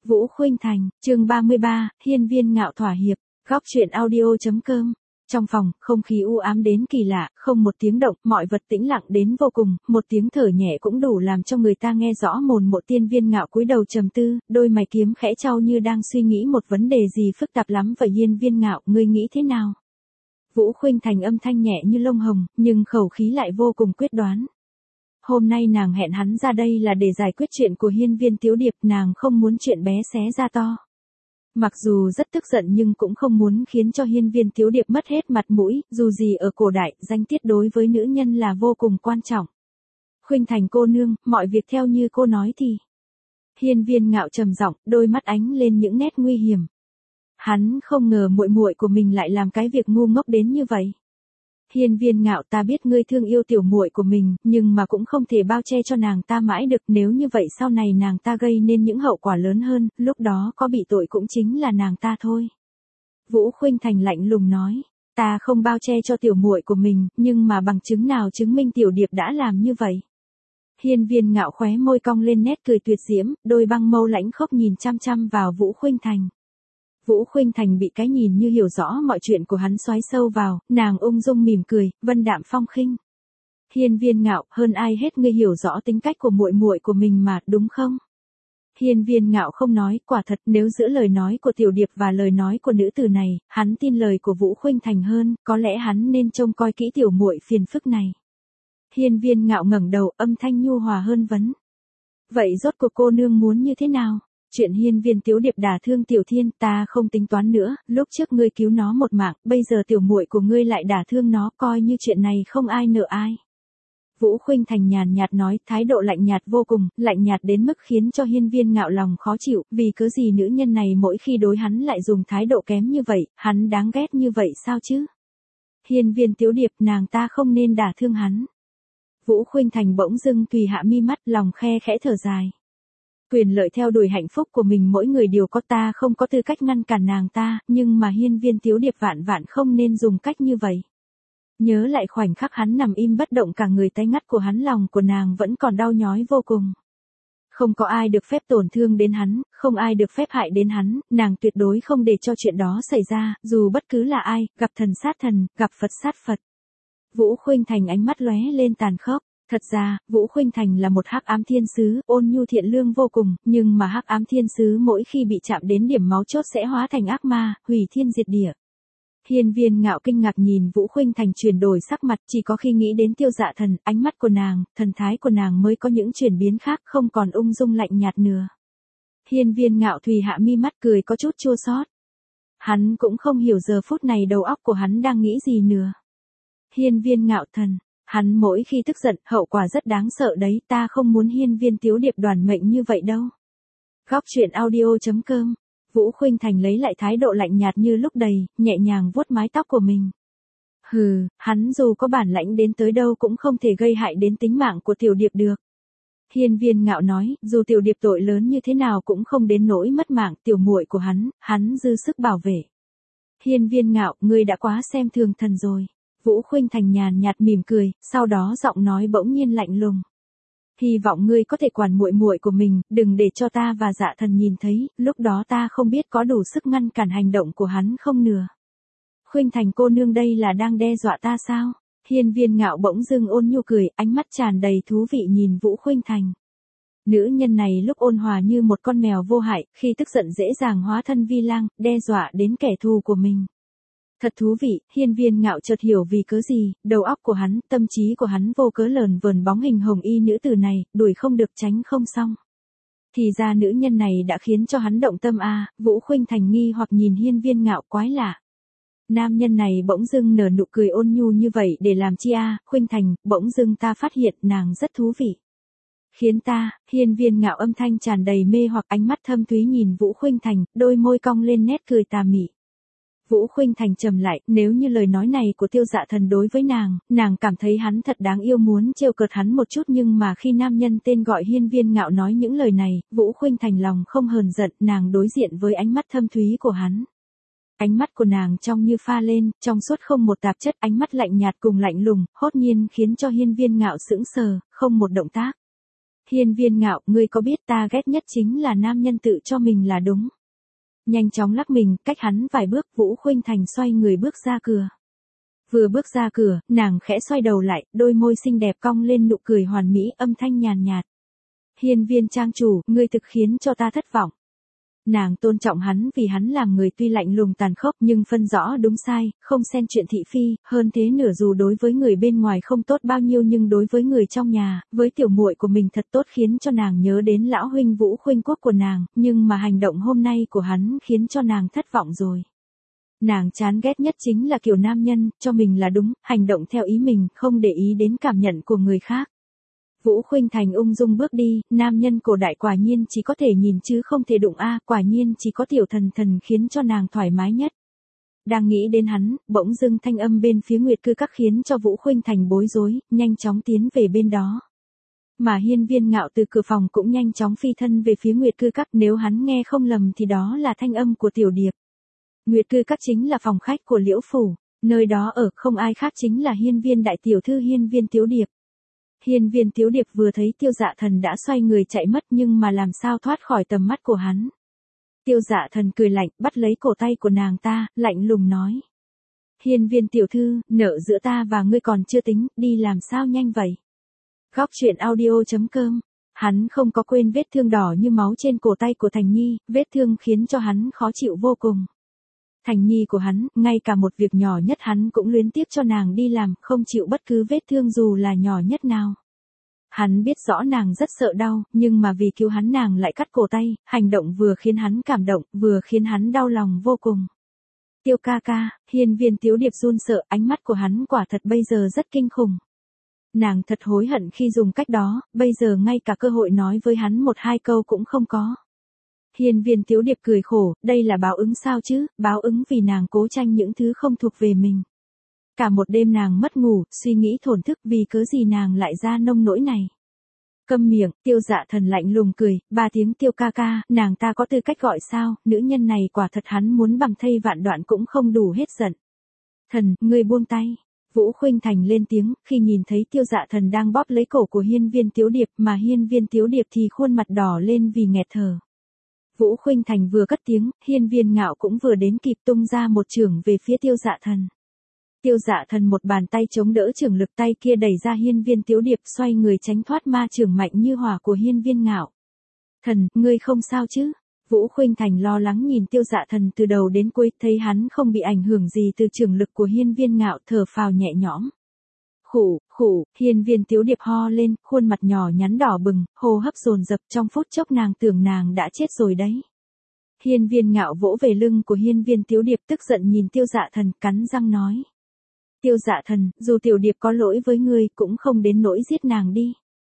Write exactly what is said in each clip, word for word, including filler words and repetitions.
Vũ Khuynh Thành, chương ba mươi ba, Hiên Viên Ngạo thỏa hiệp, góc truyện audio.com. Trong phòng, không khí u ám đến kỳ lạ, không một tiếng động, mọi vật tĩnh lặng đến vô cùng, một tiếng thở nhẹ cũng đủ làm cho người ta nghe rõ mồn một. Tiên Viên Ngạo cúi đầu trầm tư, đôi mày kiếm khẽ chau như đang suy nghĩ một vấn đề gì phức tạp lắm vậy. Hiên Viên Ngạo, ngươi nghĩ thế nào? Vũ Khuynh Thành âm thanh nhẹ như lông hồng, nhưng khẩu khí lại vô cùng quyết đoán. Hôm nay nàng hẹn hắn ra đây là để giải quyết chuyện của Hiên Viên Tiếu Điệp, nàng không muốn chuyện bé xé ra to. Mặc dù rất tức giận nhưng cũng không muốn khiến cho Hiên Viên Tiếu Điệp mất hết mặt mũi, dù gì ở cổ đại, danh tiết đối với nữ nhân là vô cùng quan trọng. Khuynh Thành cô nương, mọi việc theo như cô nói thì. Hiên Viên Ngạo trầm giọng, đôi mắt ánh lên những nét nguy hiểm. Hắn không ngờ muội muội của mình lại làm cái việc ngu ngốc đến như vậy. Hiên Viên Ngạo, ta biết ngươi thương yêu tiểu muội của mình, nhưng mà cũng không thể bao che cho nàng ta mãi được, nếu như vậy sau này nàng ta gây nên những hậu quả lớn hơn, lúc đó có bị tội cũng chính là nàng ta thôi. Vũ Khuynh Thành lạnh lùng nói, ta không bao che cho tiểu muội của mình, nhưng mà bằng chứng nào chứng minh tiểu điệp đã làm như vậy? Hiên Viên Ngạo khóe môi cong lên nét cười tuyệt diễm, đôi băng mâu lãnh khốc nhìn chăm chăm vào Vũ Khuynh Thành. Vũ Khuynh Thành bị cái nhìn như hiểu rõ mọi chuyện của hắn xoáy sâu vào, nàng ung dung mỉm cười, vân đạm phong khinh. Hiên Viên Ngạo, hơn ai hết ngươi hiểu rõ tính cách của muội muội của mình mà, đúng không? Hiên Viên Ngạo không nói, quả thật nếu giữa lời nói của tiểu điệp và lời nói của nữ tử này, hắn tin lời của Vũ Khuynh Thành hơn, có lẽ hắn nên trông coi kỹ tiểu muội phiền phức này. Hiên Viên Ngạo ngẩng đầu, âm thanh nhu hòa hơn vấn. Vậy rốt cuộc cô nương muốn như thế nào? Chuyện Hiên Viên Tiếu Điệp đả thương Tiểu Thiên, ta không tính toán nữa, lúc trước ngươi cứu nó một mạng, bây giờ tiểu muội của ngươi lại đả thương nó, coi như chuyện này không ai nợ ai. Vũ Khuynh Thành nhàn nhạt nói, thái độ lạnh nhạt vô cùng, lạnh nhạt đến mức khiến cho Hiên Viên Ngạo lòng khó chịu, vì cớ gì nữ nhân này mỗi khi đối hắn lại dùng thái độ kém như vậy, hắn đáng ghét như vậy sao chứ? Hiên Viên Tiếu Điệp, nàng ta không nên đả thương hắn. Vũ Khuynh Thành bỗng dưng tùy hạ mi mắt, lòng khe khẽ thở dài. Quyền lợi theo đuổi hạnh phúc của mình mỗi người đều có, ta không có tư cách ngăn cản nàng ta, nhưng mà Hiên Viên Tiếu Điệp vạn vạn không nên dùng cách như vậy. Nhớ lại khoảnh khắc hắn nằm im bất động cả người tái ngắt của hắn, lòng của nàng vẫn còn đau nhói vô cùng. Không có ai được phép tổn thương đến hắn, không ai được phép hại đến hắn, nàng tuyệt đối không để cho chuyện đó xảy ra, dù bất cứ là ai, gặp thần sát thần, gặp Phật sát Phật. Vũ Khuynh Thành ánh mắt lóe lên tàn khốc. Thật ra, Vũ Khuynh Thành là một hắc ám thiên sứ, ôn nhu thiện lương vô cùng, nhưng mà hắc ám thiên sứ mỗi khi bị chạm đến điểm máu chốt sẽ hóa thành ác ma, hủy thiên diệt địa. Hiên Viên Ngạo kinh ngạc nhìn Vũ Khuynh Thành chuyển đổi sắc mặt, chỉ có khi nghĩ đến Tiêu Dạ Thần, ánh mắt của nàng, thần thái của nàng mới có những chuyển biến khác, không còn ung dung lạnh nhạt nữa. Hiên Viên Ngạo thùy hạ mi mắt cười có chút chua xót. Hắn cũng không hiểu giờ phút này đầu óc của hắn đang nghĩ gì nữa. Hiên Viên Ngạo thần. Hắn mỗi khi tức giận, hậu quả rất đáng sợ đấy, ta không muốn Hiên Viên Tiếu Điệp đoàn mệnh như vậy đâu. Góc truyện audio.com. Vũ Khuynh Thành lấy lại thái độ lạnh nhạt như lúc đầy, nhẹ nhàng vuốt mái tóc của mình. Hừ, hắn dù có bản lãnh đến tới đâu cũng không thể gây hại đến tính mạng của Tiểu Điệp được. Hiên Viên Ngạo nói, dù Tiểu Điệp tội lớn như thế nào cũng không đến nỗi mất mạng, tiểu muội của hắn, hắn dư sức bảo vệ. Hiên Viên Ngạo, ngươi đã quá xem thường thần rồi. Vũ Khuynh Thành nhàn nhạt mỉm cười, sau đó giọng nói bỗng nhiên lạnh lùng. Hy vọng ngươi có thể quản muội muội của mình, đừng để cho ta và Dạ Thần nhìn thấy, lúc đó ta không biết có đủ sức ngăn cản hành động của hắn không nữa. Khuynh Thành cô nương đây là đang đe dọa ta sao? Hiên Viên Ngạo bỗng dưng ôn nhu cười, ánh mắt tràn đầy thú vị nhìn Vũ Khuynh Thành. Nữ nhân này lúc ôn hòa như một con mèo vô hại, khi tức giận dễ dàng hóa thân vi lang, đe dọa đến kẻ thù của mình. Thật thú vị, Hiên Viên Ngạo chợt hiểu vì cớ gì, đầu óc của hắn, tâm trí của hắn vô cớ lờn vờn bóng hình hồng y nữ tử này, đuổi không được tránh không xong. Thì ra nữ nhân này đã khiến cho hắn động tâm a. À, Vũ Khuynh Thành nghi hoặc nhìn Hiên Viên Ngạo, quái lạ. Nam nhân này bỗng dưng nở nụ cười ôn nhu như vậy để làm chi a? À, Khuynh Thành, bỗng dưng ta phát hiện nàng rất thú vị. Khiến ta, Hiên Viên Ngạo âm thanh tràn đầy mê hoặc, ánh mắt thâm thúy nhìn Vũ Khuynh Thành, đôi môi cong lên nét cười tà mị. Vũ Khuynh Thành trầm lại, nếu như lời nói này của Tiêu Dạ Thần đối với nàng, nàng cảm thấy hắn thật đáng yêu muốn trêu cợt hắn một chút, nhưng mà khi nam nhân tên gọi Hiên Viên Ngạo nói những lời này, Vũ Khuynh Thành lòng không hờn giận, nàng đối diện với ánh mắt thâm thúy của hắn. Ánh mắt của nàng trong như pha lên, trong suốt không một tạp chất, ánh mắt lạnh nhạt cùng lạnh lùng, hốt nhiên khiến cho Hiên Viên Ngạo sững sờ, không một động tác. Hiên Viên Ngạo, ngươi có biết ta ghét nhất chính là nam nhân tự cho mình là đúng. Nhanh chóng lắc mình, cách hắn vài bước, Vũ Khuynh Thành xoay người bước ra cửa. Vừa bước ra cửa, nàng khẽ xoay đầu lại, đôi môi xinh đẹp cong lên nụ cười hoàn mỹ, âm thanh nhàn nhạt. Hiên Viên trang chủ, ngươi thực khiến cho ta thất vọng. Nàng tôn trọng hắn vì hắn làm người tuy lạnh lùng tàn khốc nhưng phân rõ đúng sai, không xen chuyện thị phi, hơn thế nửa dù đối với người bên ngoài không tốt bao nhiêu nhưng đối với người trong nhà, với tiểu muội của mình thật tốt khiến cho nàng nhớ đến lão huynh Vũ Khuynh Quốc của nàng, nhưng mà hành động hôm nay của hắn khiến cho nàng thất vọng rồi. Nàng chán ghét nhất chính là kiểu nam nhân, cho mình là đúng, hành động theo ý mình, không để ý đến cảm nhận của người khác. Vũ Khuynh Thành ung dung bước đi, nam nhân cổ đại quả nhiên chỉ có thể nhìn chứ không thể đụng a, quả nhiên chỉ có tiểu thần thần khiến cho nàng thoải mái nhất. Đang nghĩ đến hắn, bỗng dưng thanh âm bên phía Nguyệt Cư Các khiến cho Vũ Khuynh Thành bối rối, nhanh chóng tiến về bên đó. Mà Hiên Viên Ngạo từ cửa phòng cũng nhanh chóng phi thân về phía Nguyệt Cư Các, nếu hắn nghe không lầm thì đó là thanh âm của Tiểu Điệp. Nguyệt Cư Các chính là phòng khách của Liễu phủ, nơi đó ở không ai khác chính là Hiên Viên đại tiểu thư Hiên Viên Tiếu Điệp. Hiên Viên Tiếu Điệp vừa thấy Tiêu Dạ Thần đã xoay người chạy mất nhưng mà làm sao thoát khỏi tầm mắt của hắn. Tiêu Dạ Thần cười lạnh, bắt lấy cổ tay của nàng ta, lạnh lùng nói. Hiên Viên tiểu thư, nợ giữa ta và ngươi còn chưa tính, đi làm sao nhanh vậy? Góc truyện audio chấm com. Hắn không có quên vết thương đỏ như máu trên cổ tay của Thành Nhi, vết thương khiến cho hắn khó chịu vô cùng. Thành Nhi của hắn, ngay cả một việc nhỏ nhất hắn cũng luyến tiếc cho nàng đi làm, không chịu bất cứ vết thương dù là nhỏ nhất nào. Hắn biết rõ nàng rất sợ đau, nhưng mà vì cứu hắn nàng lại cắt cổ tay, hành động vừa khiến hắn cảm động, vừa khiến hắn đau lòng vô cùng. Tiêu ca ca, Hiên Viên Tiếu Điệp run sợ, ánh mắt của hắn quả thật bây giờ rất kinh khủng. Nàng thật hối hận khi dùng cách đó, bây giờ ngay cả cơ hội nói với hắn một hai câu cũng không có. Hiên Viên Tiếu Điệp cười khổ, đây là báo ứng sao chứ, báo ứng vì nàng cố tranh những thứ không thuộc về mình. Cả một đêm nàng mất ngủ, suy nghĩ thổn thức vì cớ gì nàng lại ra nông nỗi này. Câm miệng, Tiêu Dạ Thần lạnh lùng cười, ba tiếng Tiêu ca ca, nàng ta có tư cách gọi sao, nữ nhân này quả thật hắn muốn bằng thây vạn đoạn cũng không đủ hết giận. Thần, ngươi buông tay. Vũ Khuynh Thành lên tiếng, khi nhìn thấy Tiêu Dạ Thần đang bóp lấy cổ của Hiên Viên Tiếu Điệp mà Hiên Viên Tiếu Điệp thì khuôn mặt đỏ lên vì nghẹt thở. Vũ Khuynh Thành vừa cất tiếng, Hiên Viên Ngạo cũng vừa đến kịp tung ra một chưởng về phía Tiêu Dạ Thần. Tiêu Dạ Thần một bàn tay chống đỡ chưởng lực, tay kia đẩy ra Hiên Viên Tiếu Điệp, xoay người tránh thoát ma chưởng mạnh như hỏa của Hiên Viên Ngạo. Thần, ngươi không sao chứ? Vũ Khuynh Thành lo lắng nhìn Tiêu Dạ Thần từ đầu đến cuối, thấy hắn không bị ảnh hưởng gì từ chưởng lực của Hiên Viên Ngạo, thở phào nhẹ nhõm. Khủ, khủ, Hiên Viên Tiếu Điệp ho lên, khuôn mặt nhỏ nhắn đỏ bừng, hô hấp dồn dập, trong phút chốc nàng tưởng nàng đã chết rồi đấy. Hiên Viên Ngạo vỗ về lưng của Hiên Viên Tiếu Điệp, tức giận nhìn Tiêu Dạ Thần, cắn răng nói. Tiêu Dạ Thần, dù Tiểu Điệp có lỗi với ngươi cũng không đến nỗi giết nàng đi.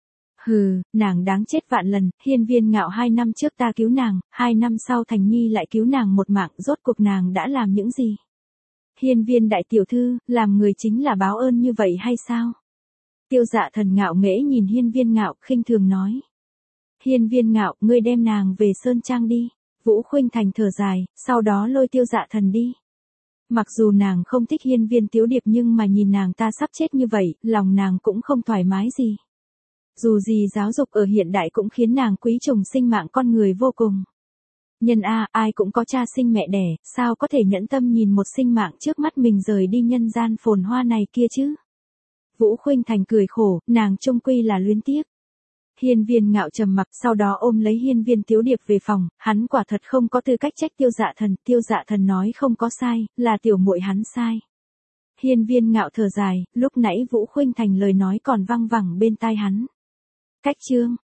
Hừ, nàng đáng chết vạn lần, Hiên Viên Ngạo hai năm trước ta cứu nàng, hai năm sau Thành Nhi lại cứu nàng một mạng, rốt cuộc nàng đã làm những gì? Hiên Viên đại tiểu thư, làm người chính là báo ơn như vậy hay sao? Tiêu Dạ Thần ngạo nghễ nhìn Hiên Viên Ngạo, khinh thường nói. Hiên Viên Ngạo, ngươi đem nàng về Sơn Trang đi. Vũ Khuynh Thành thở dài, sau đó lôi Tiêu Dạ Thần đi. Mặc dù nàng không thích Hiên Viên Tiếu Điệp nhưng mà nhìn nàng ta sắp chết như vậy, lòng nàng cũng không thoải mái gì. Dù gì giáo dục ở hiện đại cũng khiến nàng quý trọng sinh mạng con người vô cùng. Nhân a, ai cũng có cha sinh mẹ đẻ, sao có thể nhẫn tâm nhìn một sinh mạng trước mắt mình rời đi nhân gian phồn hoa này kia chứ? Vũ Khuynh Thành cười khổ, nàng chung quy là luyến tiếc. Hiên Viên Ngạo trầm mặc, sau đó ôm lấy Hiên Viên Tiếu Điệp về phòng, hắn quả thật không có tư cách trách Tiêu Dạ Thần, Tiêu Dạ Thần nói không có sai, là tiểu muội hắn sai. Hiên Viên Ngạo thở dài, lúc nãy Vũ Khuynh Thành lời nói còn văng vẳng bên tai hắn. Cách chương